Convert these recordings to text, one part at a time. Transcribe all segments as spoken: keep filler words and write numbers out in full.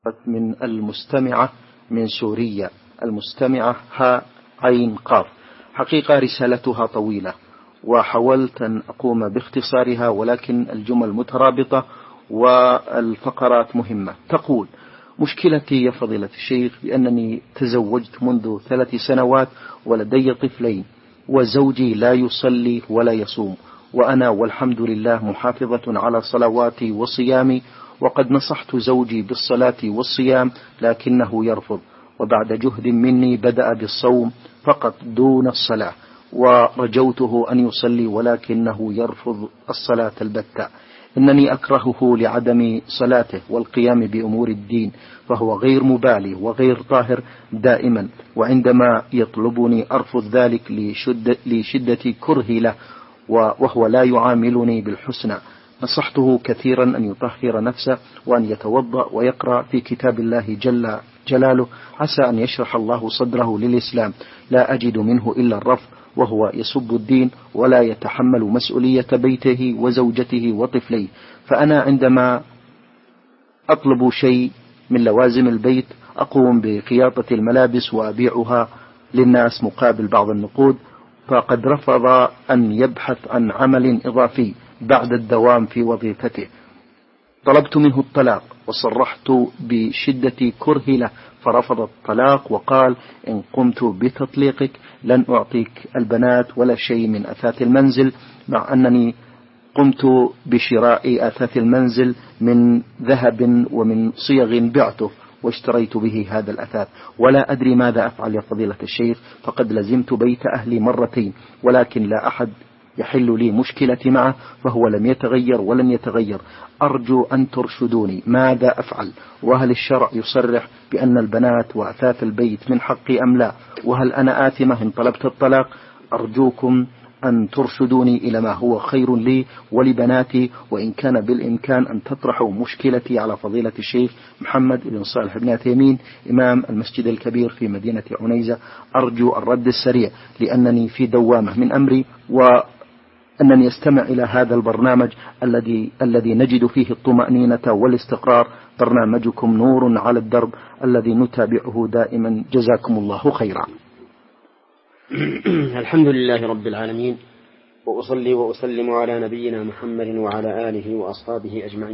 من المستمعة من سوريا. المستمعة ها عين قاف. حقيقة رسالتها طويلة وحاولت أن أقوم باختصارها، ولكن الجمل مترابطة والفقرات مهمة. تقول: مشكلتي يا فضيلة الشيخ بأنني تزوجت منذ ثلاث سنوات ولدي طفلين، وزوجي لا يصلي ولا يصوم، وأنا والحمد لله محافظة على صلواتي وصيامي، وقد نصحت زوجي بالصلاة والصيام لكنه يرفض، وبعد جهد مني بدأ بالصوم فقط دون الصلاة، ورجوته أن يصلي ولكنه يرفض الصلاة البتة. إنني أكرهه لعدم صلاته والقيام بأمور الدين، فهو غير مبالي وغير طاهر دائما، وعندما يطلبني أرفض ذلك لشدة, لشدة كرهي له، وهو لا يعاملني بالحسنى. نصحته كثيرا أن يطهر نفسه وأن يتوضأ ويقرأ في كتاب الله جل جلاله، عسى أن يشرح الله صدره للإسلام. لا أجد منه إلا الرفض، وهو يسب الدين ولا يتحمل مسؤولية بيته وزوجته وطفليه. فأنا عندما أطلب شيء من لوازم البيت أقوم بخياطة الملابس وأبيعها للناس مقابل بعض النقود، فقد رفض أن يبحث عن عمل إضافي بعد الدوام في وظيفته. طلبت منه الطلاق وصرحت بشدة كرهي له، فرفض الطلاق وقال: إن قمت بتطليقك لن أعطيك البنات ولا شيء من أثاث المنزل، مع أنني قمت بشراء أثاث المنزل من ذهب ومن صيغ بعته واشتريت به هذا الأثاث، ولا أدري ماذا أفعل يا فضيلة الشيخ، فقد لزمت بيت أهلي مرتين ولكن لا أحد يحل لي مشكلتي معه، فهو لم يتغير ولن يتغير. أرجو أن ترشدوني، ماذا أفعل؟ وهل الشرع يصرح بأن البنات وأثاث البيت من حقي أم لا؟ وهل أنا آثمة إن طلبت الطلاق؟ أرجوكم أن ترشدوني إلى ما هو خير لي ولبناتي، وإن كان بالإمكان أن تطرحوا مشكلتي على فضيلة الشيخ محمد بن صالح بن عثيمين إمام المسجد الكبير في مدينة عنيزة. أرجو الرد السريع لأنني في دوامة من أمري، وأنني أستمع إلى هذا البرنامج الذي الذي نجد فيه الطمأنينة والاستقرار. برنامجكم نور على الدرب الذي نتابعه دائما، جزاكم الله خيرا. الحمد لله رب العالمين، وأصلي وأسلم على نبينا محمد وعلى آله وأصحابه أجمعين.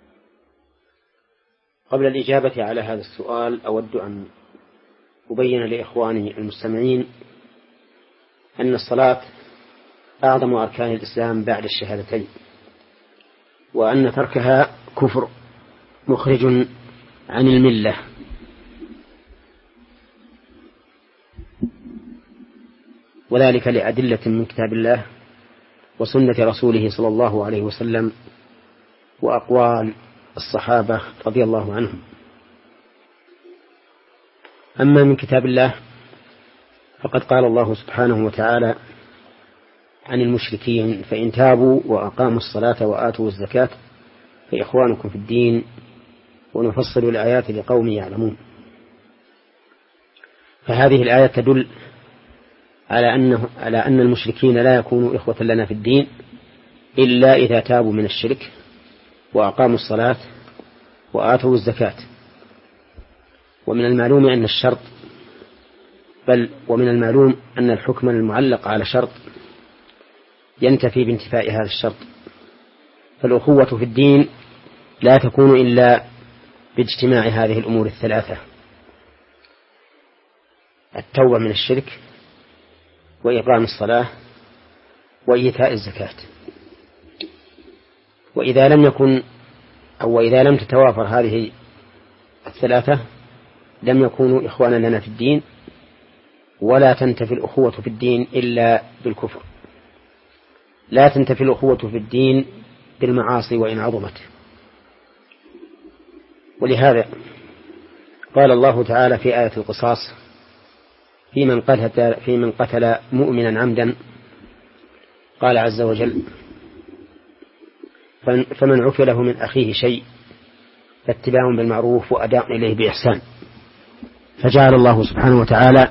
قبل الإجابة على هذا السؤال أود أن أبين لإخواني المستمعين أن الصلاة أعظم أركان الإسلام بعد الشهادتين، وأن تركها كفر مخرج عن الملة. وذلك لأدلة من كتاب الله وسنة رسوله صلى الله عليه وسلم وأقوال الصحابة رضي الله عنهم. أما من كتاب الله فقد قال الله سبحانه وتعالى عن المشركين: فإن تابوا وأقاموا الصلاة وآتوا الزكاة فإخوانكم في الدين ونفصل الآيات لقوم يعلمون. فهذه الآية تدل على أنه على أن المشركين لا يكونوا إخوة لنا في الدين إلا إذا تابوا من الشرك وأقاموا الصلاة وآتوا الزكاة. ومن المعلوم أن الشرط بل ومن المعلوم أن الحكم المعلق على شرط ينتفي بانتفاء هذا الشرط، فالأخوة في الدين لا تكون إلا باجتماع هذه الأمور الثلاثة: التوبة من الشرك وإقام الصلاة وإيتاء الزكاة. وإذا لم يكن أو إذا لم تتوافر هذه الثلاثة لم يكونوا إخوانا لنا في الدين، ولا تنتفي الأخوة في الدين إلا بالكفر. لا تنتفي الأخوة في الدين بالمعاصي وإن عظمت. ولهذا قال الله تعالى في آية القصاص في من قتل, في من قتل مؤمنا عمدا، قال عز وجل: فمن عفي له من أخيه شيء فاتباع بالمعروف وأداء إليه بإحسان. فجعل الله سبحانه وتعالى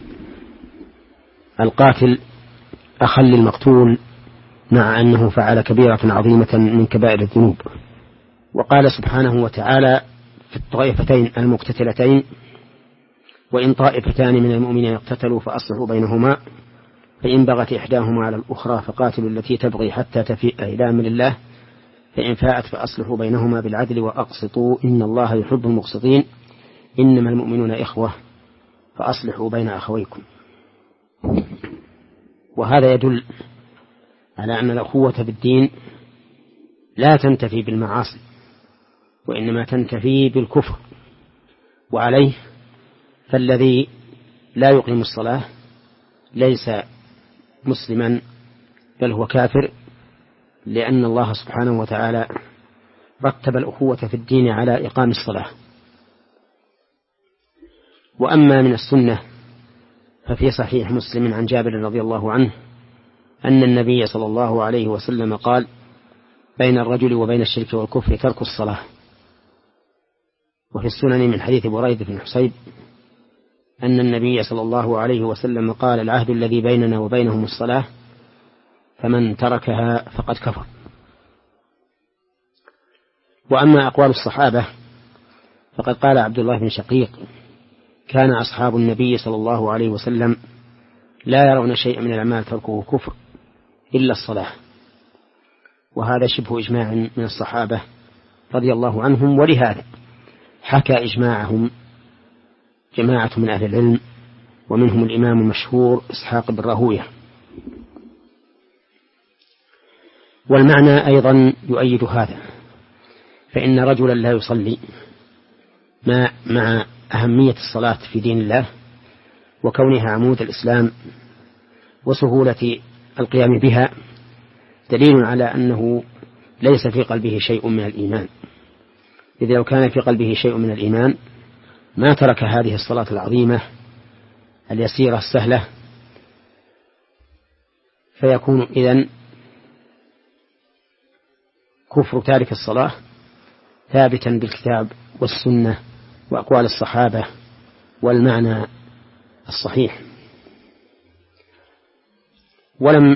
القاتل أخا للمقتول مع أنه فعل كبيرة عظيمة من كبائر الذنوب. وقال سبحانه وتعالى في الطائفتين المقتتلتين: وإن طائفتان من المؤمنين اقتتلوا فأصلحوا بينهما فإن بغت إحداهما على الأخرى فقاتلوا التي تبغي حتى تفيء إلى أمر الله فإن فاءت فأصلحوا بينهما بالعدل وأقسطوا إن الله يحب المقسطين إنما المؤمنون إخوة فأصلحوا بين أخويكم. وهذا يدل على أن الأخوة في الدين لا تنتفي بالمعاصي وإنما تنتفي بالكفر، وعليه فالذي لا يقيم الصلاة ليس مسلما بل هو كافر، لأن الله سبحانه وتعالى رتب الأخوة في الدين على إقام الصلاة. وأما من السنة ففي صحيح مسلم عن جابر رضي الله عنه أن النبي صلى الله عليه وسلم قال: بين الرجل وبين الشرك والكفر ترك الصلاة. وفي السنن من حديث بريدة بن حصيب أن النبي صلى الله عليه وسلم قال: العهد الذي بيننا وبينهم الصلاة فمن تركها فقد كفر. وأما أقوال الصحابة فقد قال عبد الله بن شقيق: كان أصحاب النبي صلى الله عليه وسلم لا يرون شيئا من الأعمال تركه كفر إلا الصلاة. وهذا شبه إجماع من الصحابة رضي الله عنهم، ولهذا حكى إجماعهم جماعة من أهل العلم ومنهم الإمام المشهور إسحاق بن راهويه. والمعنى أيضا يؤيد هذا، فإن رجلا لا يصلي مع أهمية الصلاة في دين الله وكونها عمود الإسلام وسهولة القيام بها دليل على أنه ليس في قلبه شيء من الإيمان، إذ لو كان في قلبه شيء من الإيمان ما ترك هذه الصلاة العظيمة اليسيرة السهلة، فيكون إذن كفر تارك الصلاة ثابتا بالكتاب والسنة وأقوال الصحابة والمعنى الصحيح. ولم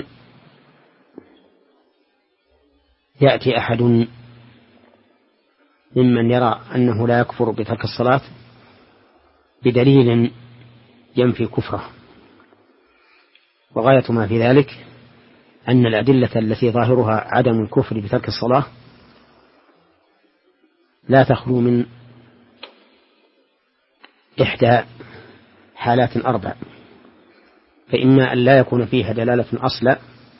يأتي أحد ممن يرى أنه لا يكفر بترك الصلاة بدليل ينفي كفره، وغاية ما في ذلك أن الأدلة التي ظاهرها عدم الكفر بترك الصلاة لا تخلو من إحدى حالات أربع: فإما أن لا يكون فيها دلالة أصلا،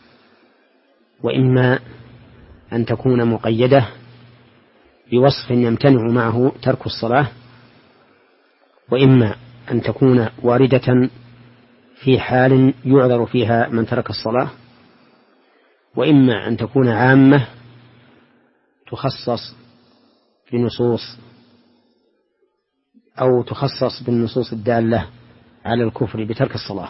وإما أن تكون مقيدة بوصف يمتنع معه ترك الصلاة، وإما أن تكون واردة في حال يعذر فيها من ترك الصلاة، وإما أن تكون عامة تخصص بنصوص أو تخصص بالنصوص الدالة على الكفر بترك الصلاة.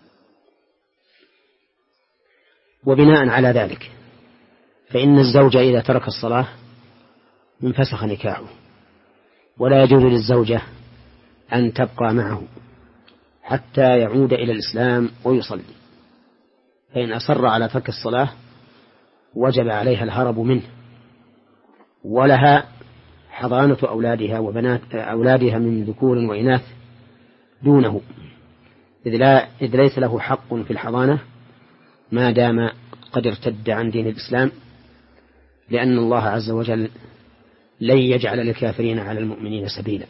وبناء على ذلك فإن الزوج إذا ترك الصلاة انفسخ نكاحه، ولا يجوز للزوجة أن تبقى معه حتى يعود إلى الإسلام ويصلي، فإن أصر على ترك الصلاة وجب عليها الهرب منه، ولها حضانة أولادها وبنات أولادها من ذكور وإناث دونه، إذ, لا إذ ليس له حق في الحضانة ما دام قد ارتد عن دين الإسلام، لأن الله عز وجل لن يجعل للكافرين على المؤمنين سبيلا.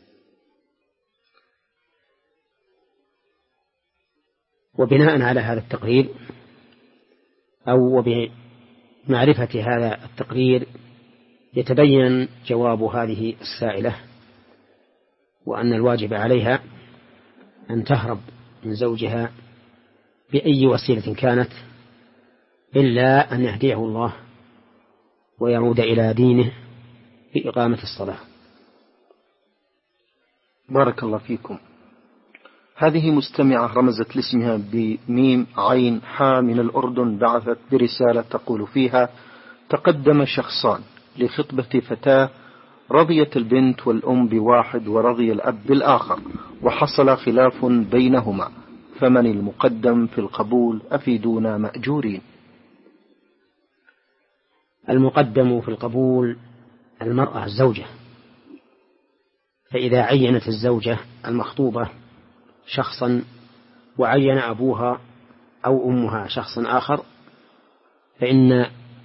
وبناء على هذا التقرير أو بمعرفة هذا التقرير يتبين جواب هذه السائلة، وأن الواجب عليها أن تهرب من زوجها بأي وسيلة كانت إلا أن يهديه الله ويعود إلى دينه بإقامة الصلاة. بارك الله فيكم. هذه مستمعة رمزت لاسمها بميم عين حا من الأردن، بعثت برسالة تقول فيها: تقدم شخصان لخطبة فتاة، رضيت البنت والأم بواحد ورضي الأب بالآخر، وحصل خلاف بينهما، فمن المقدم في القبول؟ أفيدونا مأجورين. المقدم في القبول المرأة الزوجة، فإذا عينت الزوجة المخطوبة شخصا وعين أبوها أو أمها شخصا آخر فإن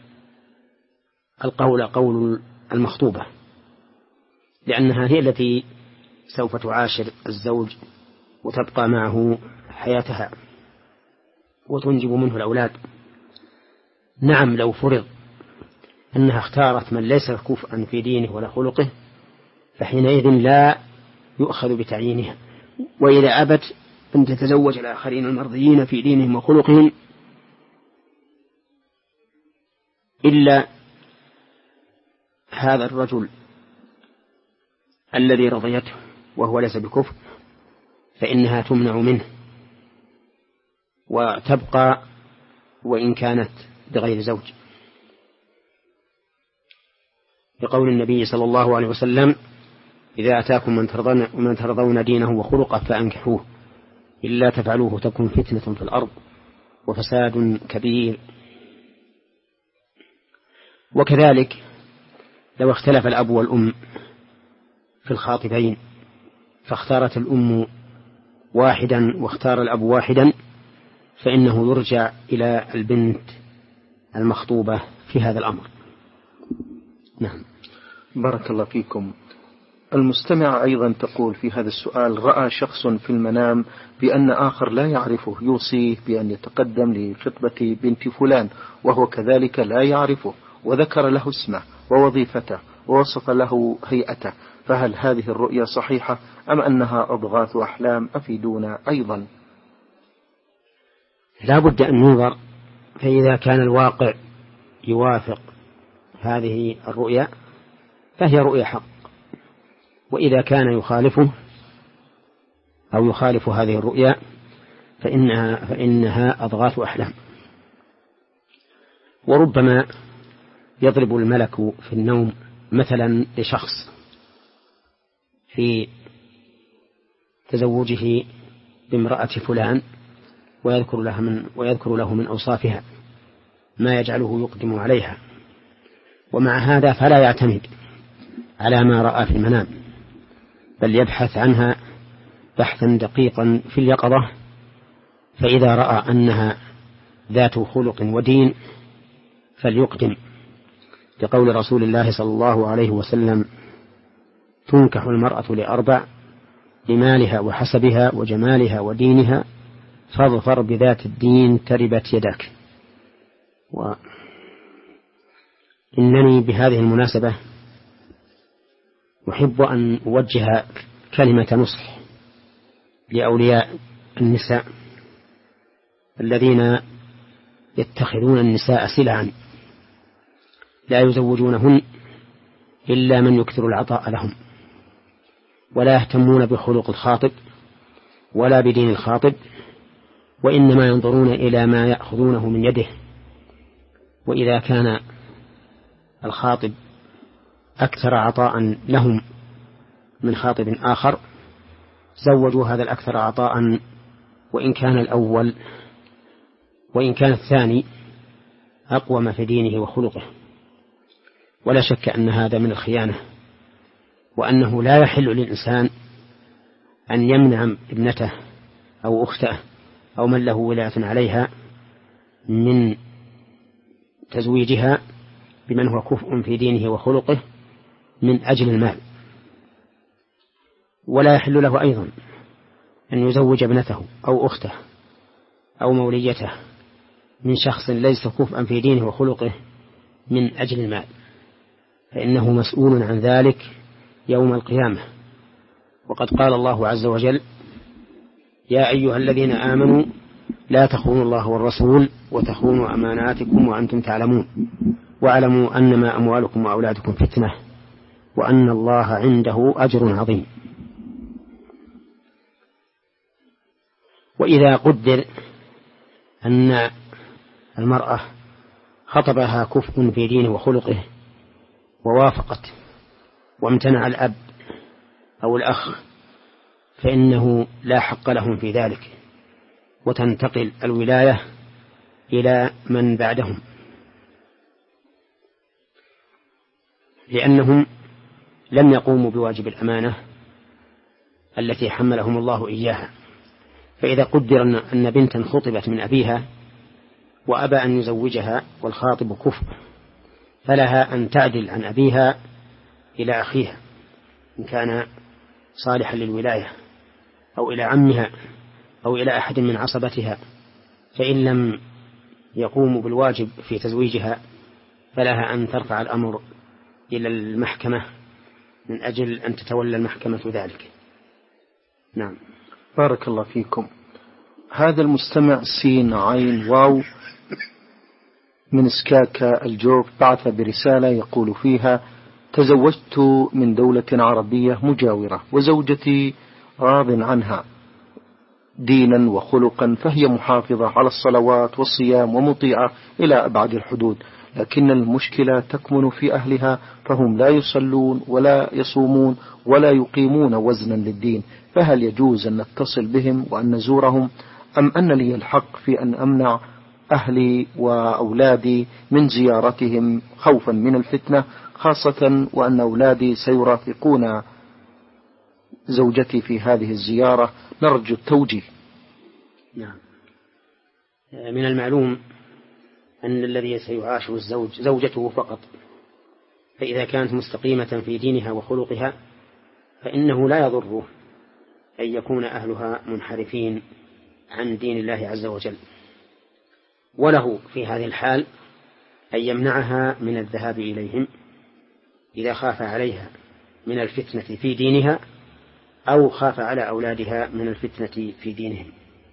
القول قول المخطوبة، لأنها هي التي سوف تعاشر الزوج وتبقى معه حياتها وتنجب منه الأولاد. نعم لو فرض أنها اختارت من ليس كفءا في دينه ولا خلقه فحينئذ لا يؤخذ بتعيينها، وإذا أبت أن تتزوج الآخرين المرضيين في دينهم وخلقهم إلا هذا الرجل الذي رضيته وهو ليس بكفء فإنها تمنع منه وتبقى وإن كانت بغير زوج، بقول النبي صلى الله عليه وسلم: إذا أتاكم من ترضون, من ترضون دينه وخلقه فأنكحوه إلا تفعلوه تكن فتنة في الأرض وفساد كبير. وكذلك لو اختلف الأب والأم في الخاطبين فاختارت الأم واحدا واختار الأب واحدا فإنه يرجع إلى البنت المخطوبة في هذا الأمر. نعم. بارك الله فيكم. المستمع أيضا تقول في هذا السؤال: رأى شخص في المنام بأن آخر لا يعرفه يوصيه بأن يتقدم لخطبة بنت فلان وهو كذلك لا يعرفه، وذكر له اسمه ووظيفته ووصف له هيئته، فهل هذه الرؤيا صحيحة أم أنها أضغاث أحلام؟ أفيدونا أيضا. لا بد أن ننظر، فإذا كان الواقع يوافق هذه الرؤيا فهي رؤيا حق، وإذا كان يخالفه أو يخالف هذه الرؤيا فإنها, فإنها أضغاث أحلام. وربما يضرب الملك في النوم مثلا لشخص في تزوجه بامرأة فلان ويذكر له من, ويذكر له من أوصافها ما يجعله يقدم عليها، ومع هذا فلا يعتمد على ما رأى في المنام بل يبحث عنها بحثا دقيقا في اليقظة، فإذا رأى أنها ذات خلق ودين فليقدم، لقول رسول الله صلى الله عليه وسلم: تنكح المرأة لأربع: لمالها وحسبها وجمالها ودينها، فاظفر بذات الدين تربت يداك. وإنني بهذه المناسبة أحب أن أوجه كلمة نصح لأولياء النساء الذين يتخذون النساء سلعا لا يزوجونهن إلا من يكثر العطاء لهم، ولا يهتمون بخلق الخاطب ولا بدين الخاطب، وإنما ينظرون إلى ما يأخذونه من يده. وإذا كان الخاطب أكثر عطاء لهم من خاطب آخر زوجوا هذا الأكثر عطاء، وإن كان الأول وإن كان الثاني أقوم في دينه وخلقه. ولا شك أن هذا من الخيانة، وأنه لا يحل للإنسان أن يمنع ابنته أو أخته أو من له ولاية عليها من تزويجها بمن هو كفء في دينه وخلقه من أجل المال. ولا يحل له أيضا أن يزوج ابنته أو أخته أو موليته من شخص ليس كفءا في دينه وخلقه من أجل المال، فإنه مسؤول عن ذلك يوم القيامة. وقد قال الله عز وجل: يا أيها الذين آمنوا لا تخونوا الله والرسول وتخونوا أماناتكم وأنتم تعلمون واعلموا أنما أموالكم وأولادكم فتنة وأن الله عنده أجر عظيم. وإذا قدر أن المرأة خطبها كفء في دينه وخلقه ووافقت وامتنع الأب أو الأخ فإنه لا حق لهم في ذلك، وتنتقل الولاية إلى من بعدهم، لأنهم لم يقوموا بواجب الأمانة التي حملهم الله إياها. فإذا قدر أن بنتا خطبت من أبيها وأبى أن يزوجها والخاطب كفء، فلها أن تعدل عن أبيها إلى أخيها إن كان صالحا للولاية، أو إلى عمها، أو إلى أحد من عصبتها. فإن لم يقوموا بالواجب في تزويجها فلها أن ترفع الأمر إلى المحكمة من أجل أن تتولى المحكمة ذلك. نعم. بارك الله فيكم. هذا المستمع سين عين واو من سكاكا الجوف بعث برسالة يقول فيها: تزوجت من دولة عربية مجاورة، وزوجتي راض عنها دينا وخلقا، فهي محافظة على الصلوات والصيام ومطيعة إلى أبعد الحدود، لكن المشكلة تكمن في أهلها، فهم لا يصلون ولا يصومون ولا يقيمون وزنا للدين، فهل يجوز أن نتصل بهم وأن نزورهم، أم أن لي الحق في أن أمنع أهلي وأولادي من زيارتهم خوفا من الفتنة، خاصة وأن أولادي سيرافقون زوجتي في هذه الزيارة؟ نرجو التوجيه. نعم. من المعلوم أن الذي سيعاش الزوج زوجته فقط، فإذا كانت مستقيمة في دينها وخلقها فإنه لا يضره أن يكون أهلها منحرفين عن دين الله عز وجل، وله في هذه الحال أن يمنعها من الذهاب إليهم إذا خاف عليها من الفتنة في دينها، أو خاف على أولادها من الفتنة في دينهم.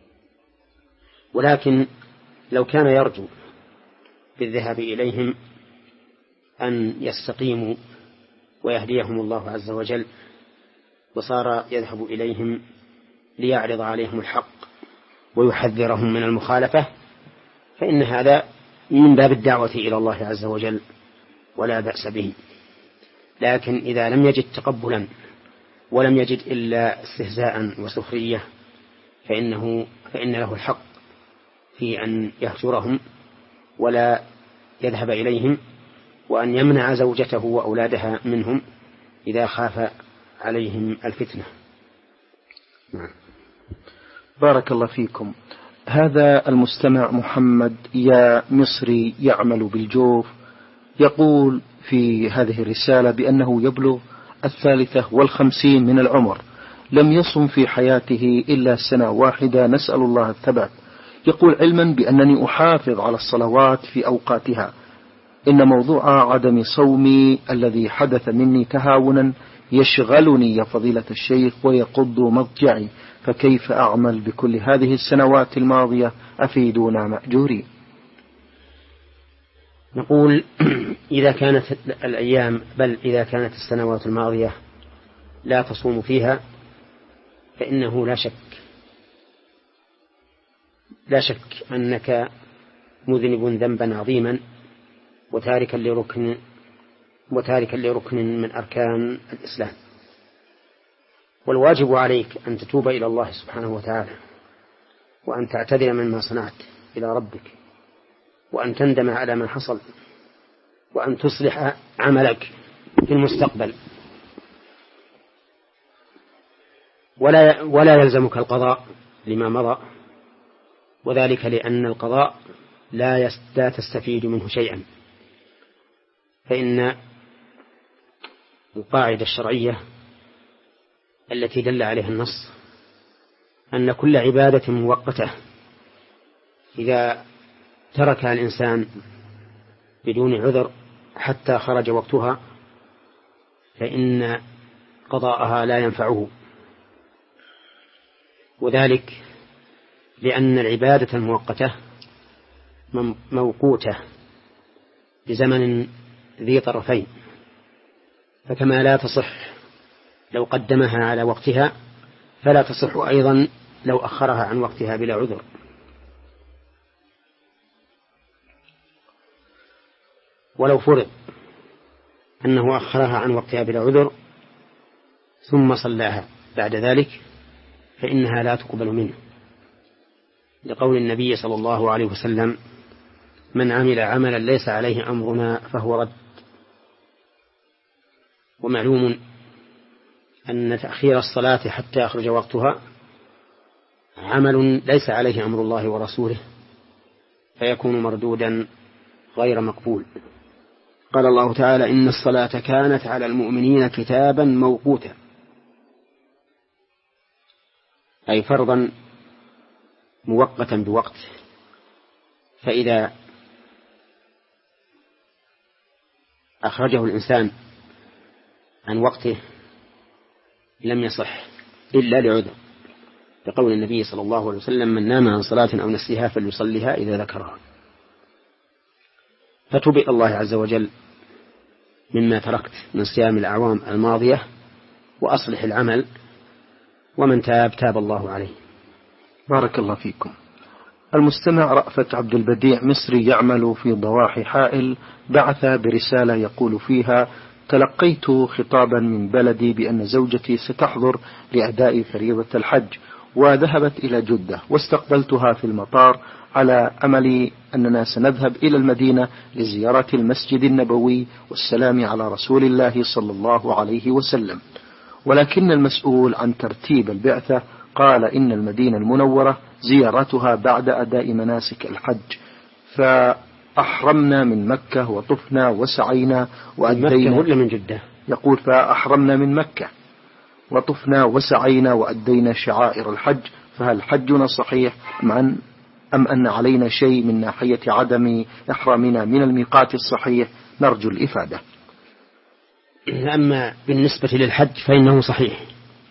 ولكن لو كان يرجو بالذهاب إليهم أن يستقيموا ويهديهم الله عز وجل، وصار يذهب إليهم ليعرض عليهم الحق ويحذرهم من المخالفة، فإن هذا من باب الدعوة إلى الله عز وجل ولا بأس به. لكن إذا لم يجد تقبلا ولم يجد إلا استهزاء وسخرية فإنه فإن له الحق في أن يهجرهم ولا يذهب إليهم، وأن يمنع زوجته وأولادها منهم إذا خاف عليهم الفتنة. بارك الله فيكم. هذا المستمع محمد يا مصري يعمل بالجوف يقول في هذه الرسالة بأنه يبلغ الثالثة والخمسين من العمر، لم يصم في حياته إلا سنة واحدة، نسأل الله الثبات. يقول: علما بأنني أحافظ على الصلوات في أوقاتها، إن موضوع عدم صومي الذي حدث مني تهاونا يشغلني يا فضيلة الشيخ ويقض مضجعي، فكيف أعمل بكل هذه السنوات الماضية؟ أفيدونا مأجورين. نقول: إذا كانت الأيام بل إذا كانت السنوات الماضية لا تصوم فيها فإنه لا شك لا شك أنك مذنب ذنبا عظيما وتاركا لركن وتاركا لركن من أركان الإسلام، والواجب عليك أن تتوب إلى الله سبحانه وتعالى، وأن تعتذر مما صنعت إلى ربك، وأن تندم على ما حصل، وأن تصلح عملك في المستقبل، ولا ولا يلزمك القضاء لما مضى، وذلك لأن القضاء لا لا تستفيد منه شيئا، فإن القاعدة الشرعية التي دل عليها النص أن كل عبادة مؤقتة إذا تركها الإنسان بدون عذر حتى خرج وقتها فإن قضاءها لا ينفعه، وذلك لأن العبادة المؤقتة موقوتة بزمن ذي طرفين، فكما لا تصح لو قدمها على وقتها فلا تصح أيضا لو أخرها عن وقتها بلا عذر. ولو فرض أنه أخرها عن وقتها بلا عذر ثم صلاها بعد ذلك فإنها لا تقبل منه، لقول النبي صلى الله عليه وسلم: من عمل عملا ليس عليه أمرنا فهو رد. ومعلوم أن تأخير الصلاة حتى يخرج وقتها عمل ليس عليه أمر الله ورسوله، فيكون مردودا غير مقبول. قال الله تعالى: إن الصلاة كانت على المؤمنين كتابا موقوتا، أي فرضا موقتا بوقت، فإذا أخرجه الإنسان عن وقته لم يصح إلا لعذر، لقول النبي صلى الله عليه وسلم: من نام عن صلاة أو نسيها فليصليها إذا ذكرها. فتب إلى الله عز وجل مما تركت من صيام الأعوام الماضية وأصلح العمل، ومن تاب تاب الله عليه. بارك الله فيكم. المستمع رأفت عبد البديع مصري يعمل في ضواحي حائل بعث برسالة يقول فيها: تلقيت خطابا من بلدي بأن زوجتي ستحضر لأداء فريضة الحج، وذهبت إلى جدة، واستقبلتها في المطار على أمل أننا سنذهب إلى المدينة لزيارة المسجد النبوي والسلام على رسول الله صلى الله عليه وسلم، ولكن المسؤول عن ترتيب البعثة قال إن المدينة المنورة زيارتها بعد أداء مناسك الحج، فأحرمنا من مكة وطفنا وسعينا وأدينا. مكة ولا من جدة؟ يقول: فأحرمنا من مكة وطفنا وسعينا وأدينا شعائر الحج، فهل حجنا صحيح أم أن علينا شيء من ناحية عدم إحرامنا من الميقات الصحيح؟ نرجو الإفادة. أما بالنسبة للحج فإنه صحيح،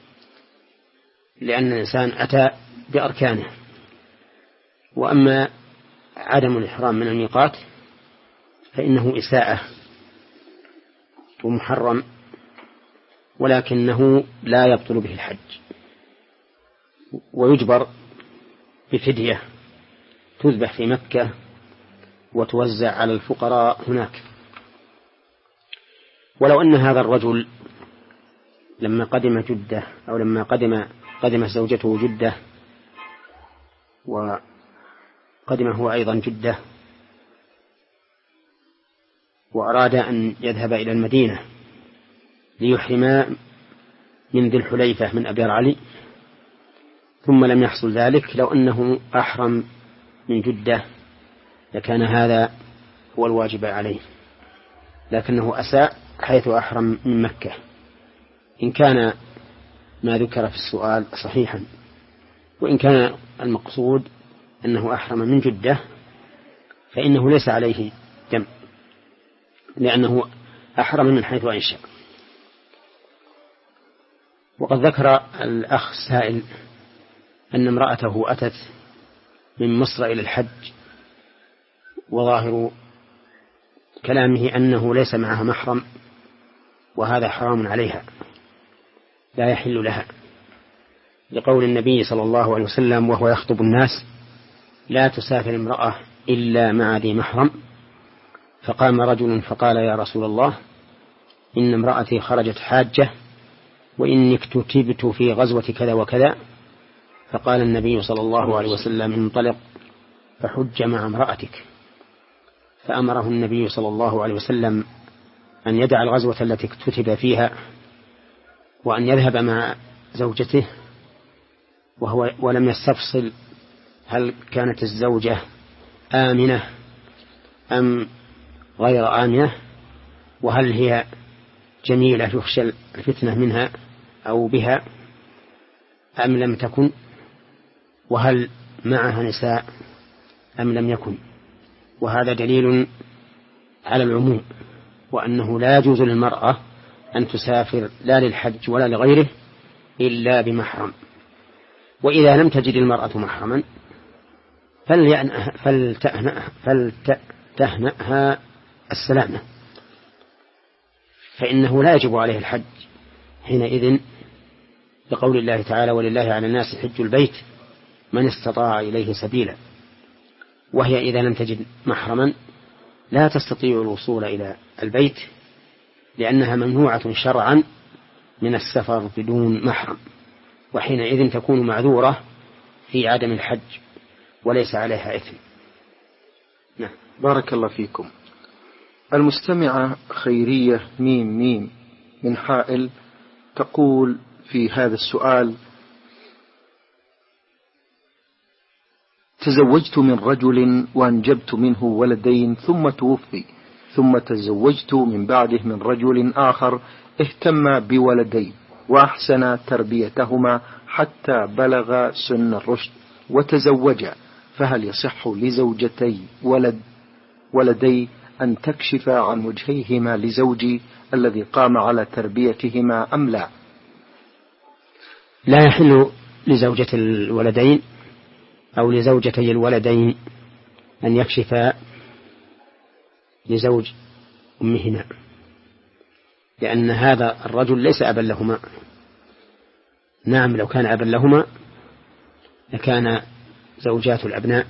لأن الإنسان أتى بأركانه، وأما عدم الإحرام من الميقات فإنه إساءة ومحرم، ولكنه لا يبطل به الحج، ويجبر بفدية تذبح في مكة وتوزع على الفقراء هناك. ولو أن هذا الرجل لما قدم جدة أو لما قدم قدم زوجته جدة وقدم هو أيضا جدة وأراد أن يذهب إلى المدينة ليحرما من ذي الحليفة من أبيار علي، ثم لم يحصل ذلك، لو أنه أحرم من جدة لكان هذا هو الواجب عليه، لكنه أساء حيث أحرم من مكة. إن كان ما ذكر في السؤال صحيحا، وإن كان المقصود أنه أحرم من جدة فإنه ليس عليه دم، لأنه أحرم من حيث أنشأ. وقد ذكر الأخ السائل أن امرأته أتت من مصر إلى الحج، وظاهر كلامه أنه ليس معها محرم، وهذا حرام عليها لا يحل لها، لقول النبي صلى الله عليه وسلم وهو يخطب الناس: لا تسافر امرأة إلا مع ذي محرم. فقام رجل فقال: يا رسول الله، إن امرأتي خرجت حاجة، وإني اكتتبت في غزوة كذا وكذا. فقال النبي صلى الله عليه وسلم: انطلق فحج مع امرأتك. فأمره النبي صلى الله عليه وسلم أن يدع الغزوة التي اكتتب فيها وأن يذهب مع زوجته، وهو ولم يستفصل هل كانت الزوجة آمنة أم غير آمنة، وهل هي جميلة يخشى الفتنة منها أو بها أم لم تكن، وهل معها نساء أم لم يكن. وهذا دليل على العموم، وأنه لا يجوز للمرأة أن تسافر لا للحج ولا لغيره إلا بمحرم. وإذا لم تجد المرأة محرما فلتهنأها السلامة، فإنه لا يجب عليه الحج حينئذ، لقول الله تعالى: ولله على الناس حج البيت من استطاع إليه سبيلا. وهي إذا لم تجد محرما لا تستطيع الوصول إلى البيت، لأنها ممنوعة شرعا من السفر بدون محرم، وحينئذ تكون معذورة في عدم الحج وليس عليها إثم. نعم. بارك الله فيكم. المستمعة خيرية ميم ميم من حائل تقول في هذا السؤال: تزوجت من رجل وأنجبت منه ولدين ثم توفي، ثم تزوجت من بعده من رجل آخر اهتم بولدين وأحسن تربيتهما حتى بلغ سن الرشد وتزوجا، فهل يصح لزوجتي ولد ولدي أن تكشف عن وجهيهما لزوجي الذي قام على تربيتهما أم لا؟ لا يحل لزوجة الولدين أو لزوجتي الولدين أن يكشفا لزوج أمهما، لأن هذا الرجل ليس أبا لهما. نعم، لو كان أبا لهما لكان زوجات الأبناء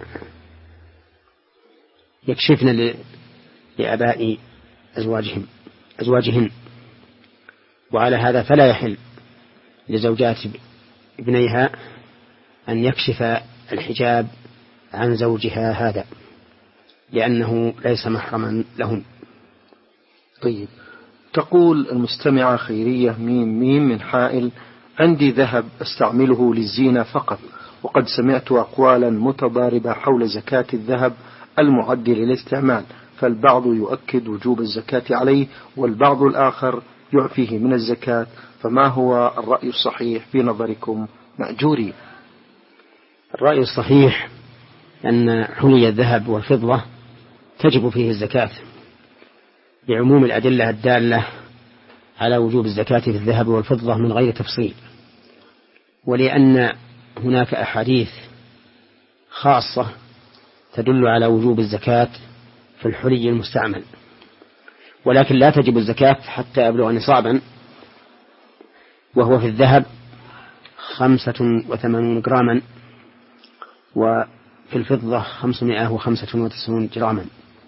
يكشفن لآباء أزواجهم أزواجهن، وعلى هذا فلا يحل لزوجات ابنيها أن يكشف الحجاب عن زوجها هذا، لأنه ليس محرما لهم. طيب، تقول المستمعة خيرية ميم ميم من حائل: عندي ذهب أستعمله للزينة فقط، وقد سمعت أقوالا متضاربة حول زكاة الذهب المعد للاستعمال، فالبعض يؤكد وجوب الزكاة عليه والبعض الآخر يعفيه من الزكاة، فما هو الرأي الصحيح في نظركم مأجوري؟ الرأي الصحيح أن حلي الذهب والفضة تجب فيه الزكاة لعموم الأدلة الدالة على وجوب الزكاة في الذهب والفضة من غير تفصيل، ولأن هناك أحاديث خاصة تدل على وجوب الزكاة في الحلي المستعمل، ولكن لا تجب الزكاة حتى يبلغ نصابا، وهو في الذهب خمسة وثمانون جراما، وفي الفضة خمسمائة وخمسة وتسعون جراما،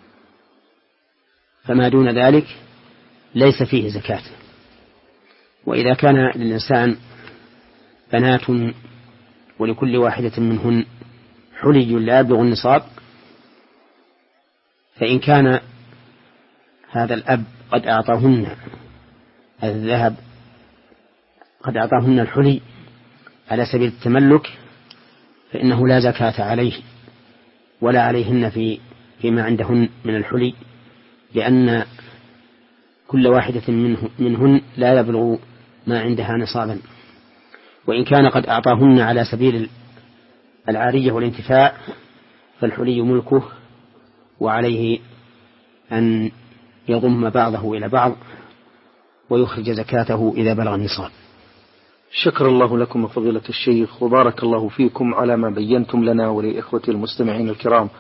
فما دون ذلك ليس فيه زكاة. وإذا كان للإنسان بنات ولكل واحدة منهن حلي لا يبلغ النصاب، فإن كان هذا الأب قد أعطاهن الذهب قد أعطاهن الحلي على سبيل التملك، فإنه لا زكاة عليه ولا عليهن في فيما عندهن من الحلي، لأن كل واحدة منه منهن لا يبلغ ما عندها نصابا. وإن كان قد أعطاهن على سبيل العارية والانتفاع فالحلي ملكه، وعليه أن يضم بعضه إلى بعض ويخرج زكاته إذا بلغ النصاب. شكر الله لكم فضيلة الشيخ، وبارك الله فيكم على ما بينتم لنا ولإخوة المستمعين الكرام.